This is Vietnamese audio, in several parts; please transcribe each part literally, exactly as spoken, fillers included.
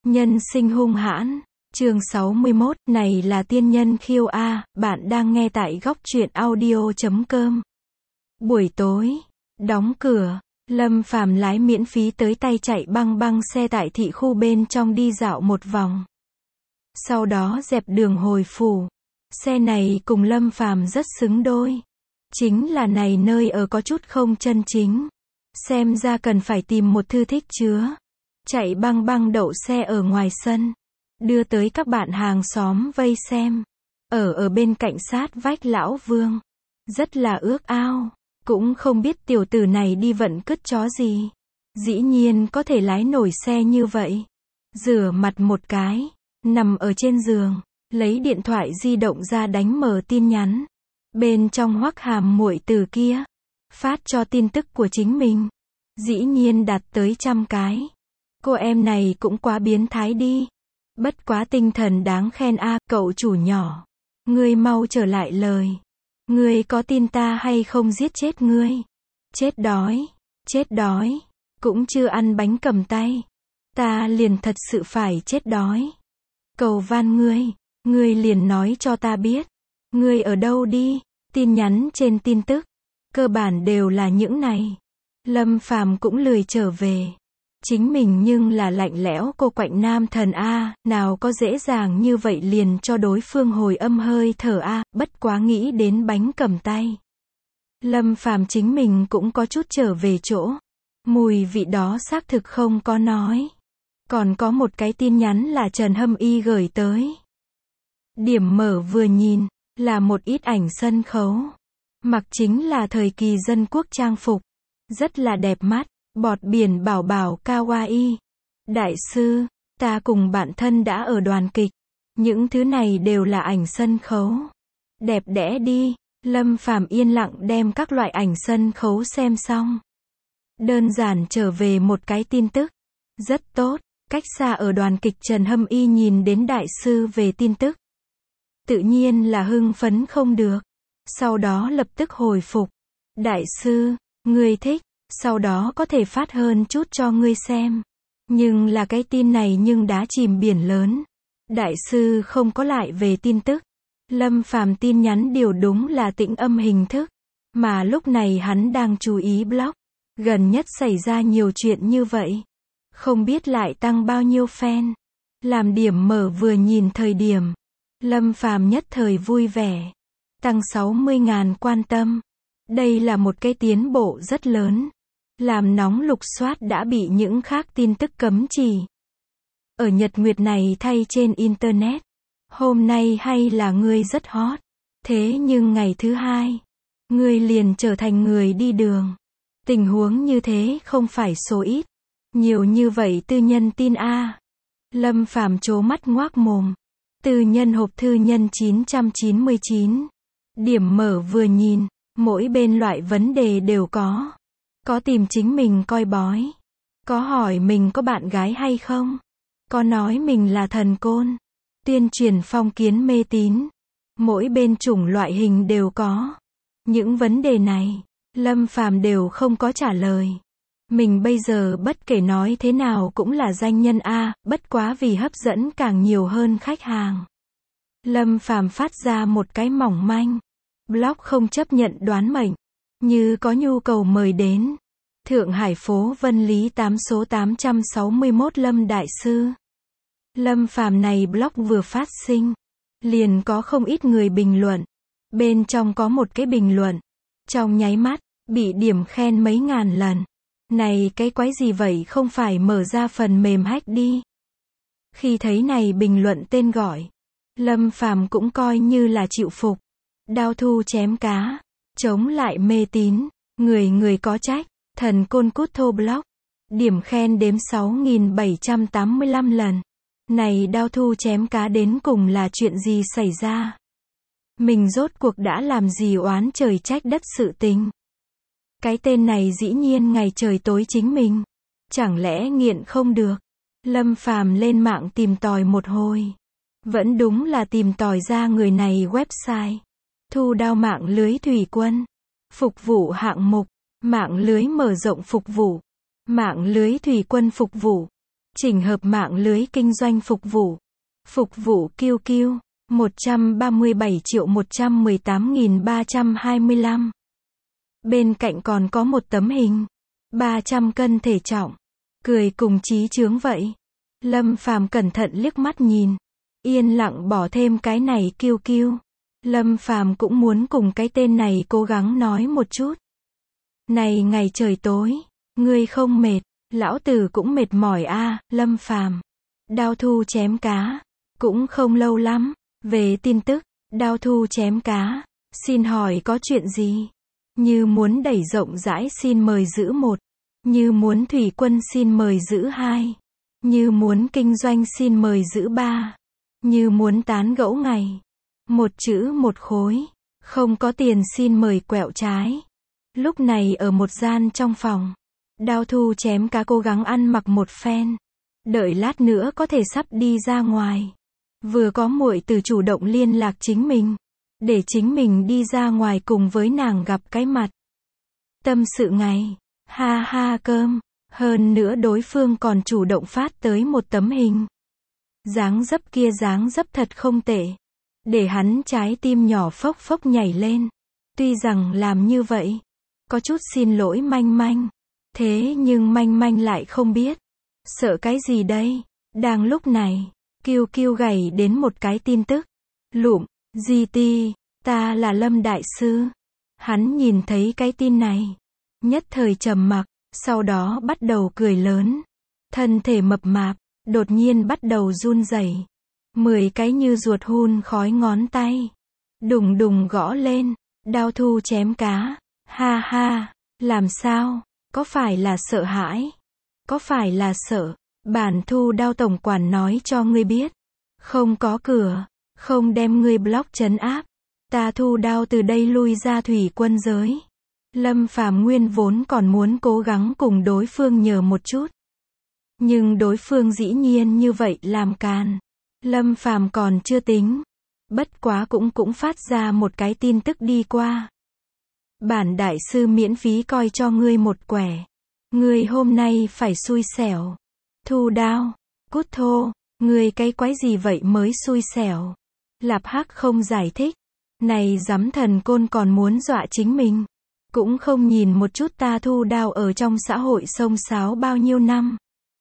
Nhân sinh hung hãn. Chương sáu mươi mốt, này là tiên nhân khiêu a, bạn đang nghe tại góc truyện audio chấm com. Buổi tối, đóng cửa, Lâm Phàm lái miễn phí tới tay chạy băng băng xe tại thị khu bên trong đi dạo một vòng. Sau đó dẹp đường hồi phủ. Xe này cùng Lâm Phàm rất xứng đôi. Chính là này nơi ở có chút không chân chính. Xem ra cần phải tìm một thư thích chứa. Chạy băng băng đậu xe ở ngoài sân. Đưa tới các bạn hàng xóm vây xem. Ở ở bên cạnh sát vách lão Vương. Rất là ước ao. Cũng không biết tiểu tử này đi vận cứt chó gì. Dĩ nhiên có thể lái nổi xe như vậy. Rửa mặt một cái. Nằm ở trên giường. Lấy điện thoại di động ra đánh mở tin nhắn. Bên trong Hoắc Hàm muội từ kia. Phát cho tin tức của chính mình. Dĩ nhiên đạt tới trăm cái. Cô em này cũng quá biến thái đi. Bất quá tinh thần đáng khen a, à, cậu chủ nhỏ. Ngươi mau trở lại lời. Ngươi có tin ta hay không giết chết ngươi? Chết đói, chết đói. Cũng chưa ăn bánh cầm tay. Ta liền thật sự phải chết đói. Cầu van ngươi, ngươi liền nói cho ta biết. Ngươi ở đâu đi? Tin nhắn trên tin tức. Cơ bản đều là những này. Lâm Phàm cũng lười trở về. Chính mình nhưng là lạnh lẽo cô quạnh nam thần a, nào có dễ dàng như vậy liền cho đối phương hồi âm hơi thở a, bất quá nghĩ đến bánh cầm tay. Lâm Phàm chính mình cũng có chút trở về chỗ. Mùi vị đó xác thực không có nói. Còn có một cái tin nhắn là Trần Hâm Y gửi tới. Điểm mở vừa nhìn, là một ít ảnh sân khấu. Mặc chính là thời kỳ dân quốc trang phục. Rất là đẹp mắt. Bọt biển bảo bảo kawaii. Đại sư, ta cùng bạn thân đã ở đoàn kịch. Những thứ này đều là ảnh sân khấu. Đẹp đẽ đi. Lâm Phàm yên lặng đem các loại ảnh sân khấu xem xong. Đơn giản trở về một cái tin tức. Rất tốt. Cách xa ở đoàn kịch Trần Hâm Y nhìn đến đại sư về tin tức. Tự nhiên là hưng phấn không được. Sau đó lập tức hồi phục. Đại sư, ngươi thích. Sau đó có thể phát hơn chút cho ngươi xem. Nhưng là cái tin này nhưng đá chìm biển lớn. Đại sư không có lại về tin tức. Lâm Phàm tin nhắn điều đúng là tĩnh âm hình thức. Mà lúc này hắn đang chú ý blog. Gần nhất xảy ra nhiều chuyện như vậy. Không biết lại tăng bao nhiêu fan. Làm điểm mở vừa nhìn thời điểm. Lâm Phàm nhất thời vui vẻ. Tăng sáu mươi ngàn quan tâm. Đây là một cái tiến bộ rất lớn. Làm nóng lục soát đã bị những khác tin tức cấm chỉ. Ở Nhật Nguyệt này thay trên Internet. Hôm nay hay là ngươi rất hot. Thế nhưng ngày thứ hai. Ngươi liền trở thành người đi đường. Tình huống như thế không phải số ít. Nhiều như vậy tư nhân tin a. À. Lâm Phàm trố mắt ngoác mồm. Tư nhân hộp thư nhân chín trăm chín mươi chín. Điểm mở vừa nhìn. Mỗi bên loại vấn đề đều có. Có tìm chính mình coi bói. Có hỏi mình có bạn gái hay không. Có nói mình là thần côn. Tuyên truyền phong kiến mê tín. Mỗi bên chủng loại hình đều có. Những vấn đề này, Lâm Phàm đều không có trả lời. Mình bây giờ bất kể nói thế nào cũng là danh nhân a, bất quá vì hấp dẫn càng nhiều hơn khách hàng. Lâm Phàm phát ra một cái mỏng manh. Blog không chấp nhận đoán mệnh. Như có nhu cầu mời đến. Thượng Hải phố Vân Lý tám số tám trăm sáu mươi mốt Lâm Đại Sư. Lâm Phàm này blog vừa phát sinh. Liền có không ít người bình luận. Bên trong có một cái bình luận. Trong nháy mắt, bị điểm khen mấy ngàn lần. Này cái quái gì vậy không phải mở ra phần mềm hack đi. Khi thấy này bình luận tên gọi. Lâm Phàm cũng coi như là chịu phục. Đao thu chém cá. Chống lại mê tín. Người người có trách. Thần côn cút thô blog. Điểm khen đếm sáu nghìn bảy trăm tám mươi lăm lần. Này đao thu chém cá đến cùng là chuyện gì xảy ra? Mình rốt cuộc đã làm gì oán trời trách đất sự tình? Cái tên này dĩ nhiên ngày trời tối chính mình. Chẳng lẽ nghiện không được? Lâm Phàm lên mạng tìm tòi một hồi. Vẫn đúng là tìm tòi ra người này website. Thu đao mạng lưới thủy quân. Phục vụ hạng mục. Mạng lưới mở rộng phục vụ. Mạng lưới thủy quân phục vụ. Chỉnh hợp mạng lưới kinh doanh phục vụ. Phục vụ kiu kiu, một trăm ba mươi bảy triệu một trăm mười tám nghìn ba trăm hai mươi lăm. Bên cạnh còn có một tấm hình. ba trăm cân thể trọng. Cười cùng chí chướng vậy. Lâm Phàm cẩn thận liếc mắt nhìn. Yên lặng bỏ thêm cái này kiu kiu. Lâm Phàm cũng muốn cùng cái tên này cố gắng nói một chút. Này ngày trời tối, ngươi không mệt, lão tử cũng mệt mỏi a, Lâm Phàm. Đao thu chém cá, cũng không lâu lắm. Về tin tức, đao thu chém cá, xin hỏi có chuyện gì? Như muốn đẩy rộng rãi xin mời giữ một. Như muốn thủy quân xin mời giữ hai. Như muốn kinh doanh xin mời giữ ba. Như muốn tán gẫu ngày. Một chữ một khối. Không có tiền xin mời quẹo trái. Lúc này ở một gian trong phòng. Đao thu chém cá cố gắng ăn mặc một phen. Đợi lát nữa có thể sắp đi ra ngoài. Vừa có muội từ chủ động liên lạc chính mình. Để chính mình đi ra ngoài cùng với nàng gặp cái mặt. Tâm sự ngày. Ha ha cơm. Hơn nữa đối phương còn chủ động phát tới một tấm hình. Dáng dấp kia dáng dấp thật không tệ. Để hắn trái tim nhỏ phốc phốc nhảy lên. Tuy rằng làm như vậy. Có chút xin lỗi manh manh. Thế nhưng manh manh lại không biết. Sợ cái gì đây? Đang lúc này. Kiu kiu gảy đến một cái tin tức. Lụm. giê tê. Ta là Lâm Đại Sư. Hắn nhìn thấy cái tin này. Nhất thời trầm mặc. Sau đó bắt đầu cười lớn. Thân thể mập mạp. Đột nhiên bắt đầu run rẩy. Mười cái như ruột hun khói ngón tay. Đùng đùng gõ lên. Đao thu chém cá. Ha ha. Làm sao? Có phải là sợ hãi? Có phải là sợ? Bản thu đao tổng quản nói cho ngươi biết. Không có cửa. Không đem ngươi block trấn áp. Ta thu đao từ đây lui ra thủy quân giới. Lâm Phàm nguyên vốn còn muốn cố gắng cùng đối phương nhờ một chút. Nhưng đối phương dĩ nhiên như vậy làm càn. Lâm Phàm còn chưa tính. Bất quá cũng cũng phát ra một cái tin tức đi qua. Bản đại sư miễn phí coi cho ngươi một quẻ. Ngươi hôm nay phải xui xẻo. Thu đao. Cút thô. Ngươi cái quái gì vậy mới xui xẻo. Lạp Hắc không giải thích. Này giám thần côn còn muốn dọa chính mình. Cũng không nhìn một chút ta thu đao ở trong xã hội xông xáo bao nhiêu năm.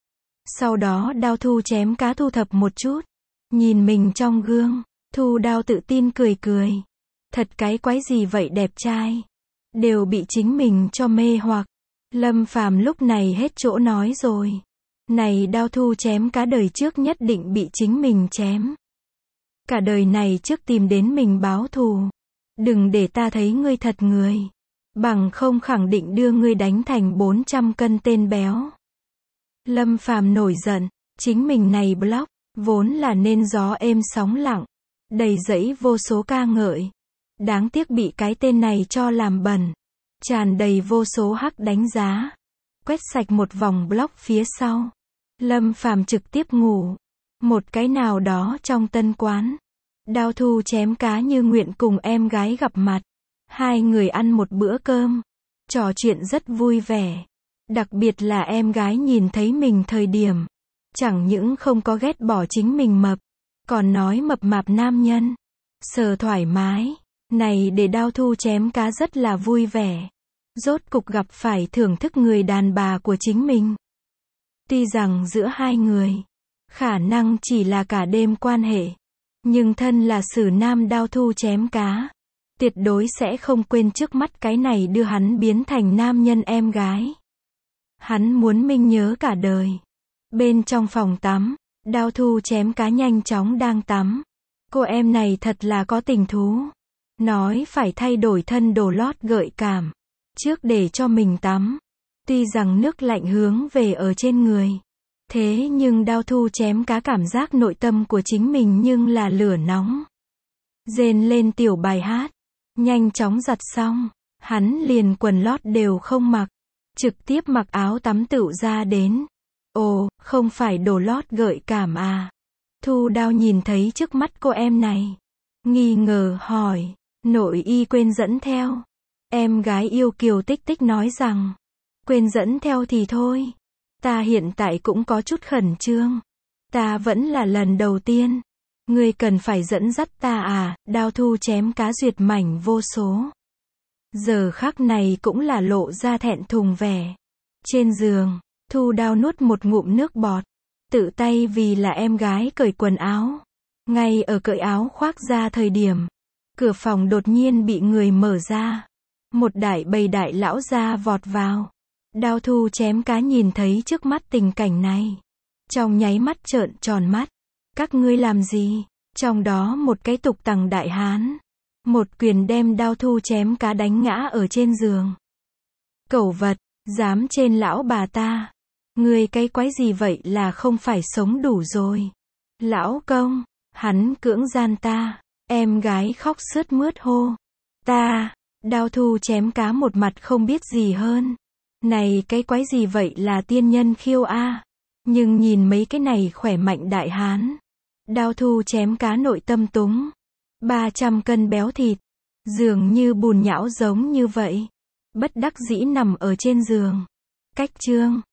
Sau đó đao thu chém cá thu thập một chút. Nhìn mình trong gương. Thu đao tự tin cười cười. Thật cái quái gì vậy đẹp trai. Đều bị chính mình cho mê hoặc. Lâm Phàm lúc này hết chỗ nói rồi. Này đao thu chém cá đời trước nhất định bị chính mình chém. Cả đời này trước tìm đến mình báo thù. Đừng để ta thấy ngươi thật người. Bằng không khẳng định đưa ngươi đánh thành bốn trăm cân tên béo. Lâm Phàm nổi giận. Chính mình này block. Vốn là nên gió êm sóng lặng. Đầy dẫy vô số ca ngợi. Đáng tiếc bị cái tên này cho làm bẩn. Tràn đầy vô số hắc đánh giá. Quét sạch một vòng block phía sau. Lâm Phàm trực tiếp ngủ. Một cái nào đó trong tân quán. Đao thu chém cá như nguyện cùng em gái gặp mặt. Hai người ăn một bữa cơm. Trò chuyện rất vui vẻ. Đặc biệt là em gái nhìn thấy mình thời điểm. Chẳng những không có ghét bỏ chính mình mập. Còn nói mập mạp nam nhân. Sờ thoải mái. Này để đao thu chém cá rất là vui vẻ. Rốt cục gặp phải thưởng thức người đàn bà của chính mình. Tuy rằng giữa hai người. Khả năng chỉ là cả đêm quan hệ. Nhưng thân là sử nam đao thu chém cá. Tuyệt đối sẽ không quên trước mắt cái này đưa hắn biến thành nam nhân em gái. Hắn muốn minh nhớ cả đời. Bên trong phòng tắm. Đao thu chém cá nhanh chóng đang tắm. Cô em này thật là có tình thú. Nói phải thay đổi thân đồ lót gợi cảm. Trước để cho mình tắm. Tuy rằng nước lạnh hướng về ở trên người. Thế nhưng đao thu chém cá cảm giác nội tâm của chính mình nhưng là lửa nóng. Rên lên tiểu bài hát. Nhanh chóng giặt xong. Hắn liền quần lót đều không mặc. Trực tiếp mặc áo tắm tựu ra đến. Ồ, không phải đồ lót gợi cảm à. Thu đao nhìn thấy trước mắt cô em này. Nghi ngờ hỏi. Nội y quên dẫn theo. Em gái yêu kiều tích tích nói rằng. Quên dẫn theo thì thôi. Ta hiện tại cũng có chút khẩn trương. Ta vẫn là lần đầu tiên. Ngươi cần phải dẫn dắt ta à, Đao Thu chém cá duyệt mảnh vô số. Giờ khắc này cũng là lộ ra thẹn thùng vẻ. Trên giường, Thu Đao nuốt một ngụm nước bọt. Tự tay vì là em gái cởi quần áo. Ngay ở cởi áo khoác ra thời điểm, cửa phòng đột nhiên bị người mở ra. Một đại bầy đại lão ra vọt vào. Đao Thu chém cá nhìn thấy trước mắt tình cảnh này. Trong nháy mắt trợn tròn mắt. Các ngươi làm gì? Trong đó một cái tục tằng đại hán. Một quyền đem Đao Thu chém cá đánh ngã ở trên giường. Cẩu vật, dám trên lão bà ta. Ngươi cái quái gì vậy là không phải sống đủ rồi. Lão công, hắn cưỡng gian ta. Em gái khóc sướt mướt hô. Ta, Đao Thu chém cá một mặt không biết gì hơn. Này cái quái gì vậy là tiên nhân khiêu a. Nhưng nhìn mấy cái này khỏe mạnh đại hán. Đao Thu chém cá nội tâm túng. ba trăm cân béo thịt. Dường như bùn nhão giống như vậy. Bất đắc dĩ nằm ở trên giường. Cách chương.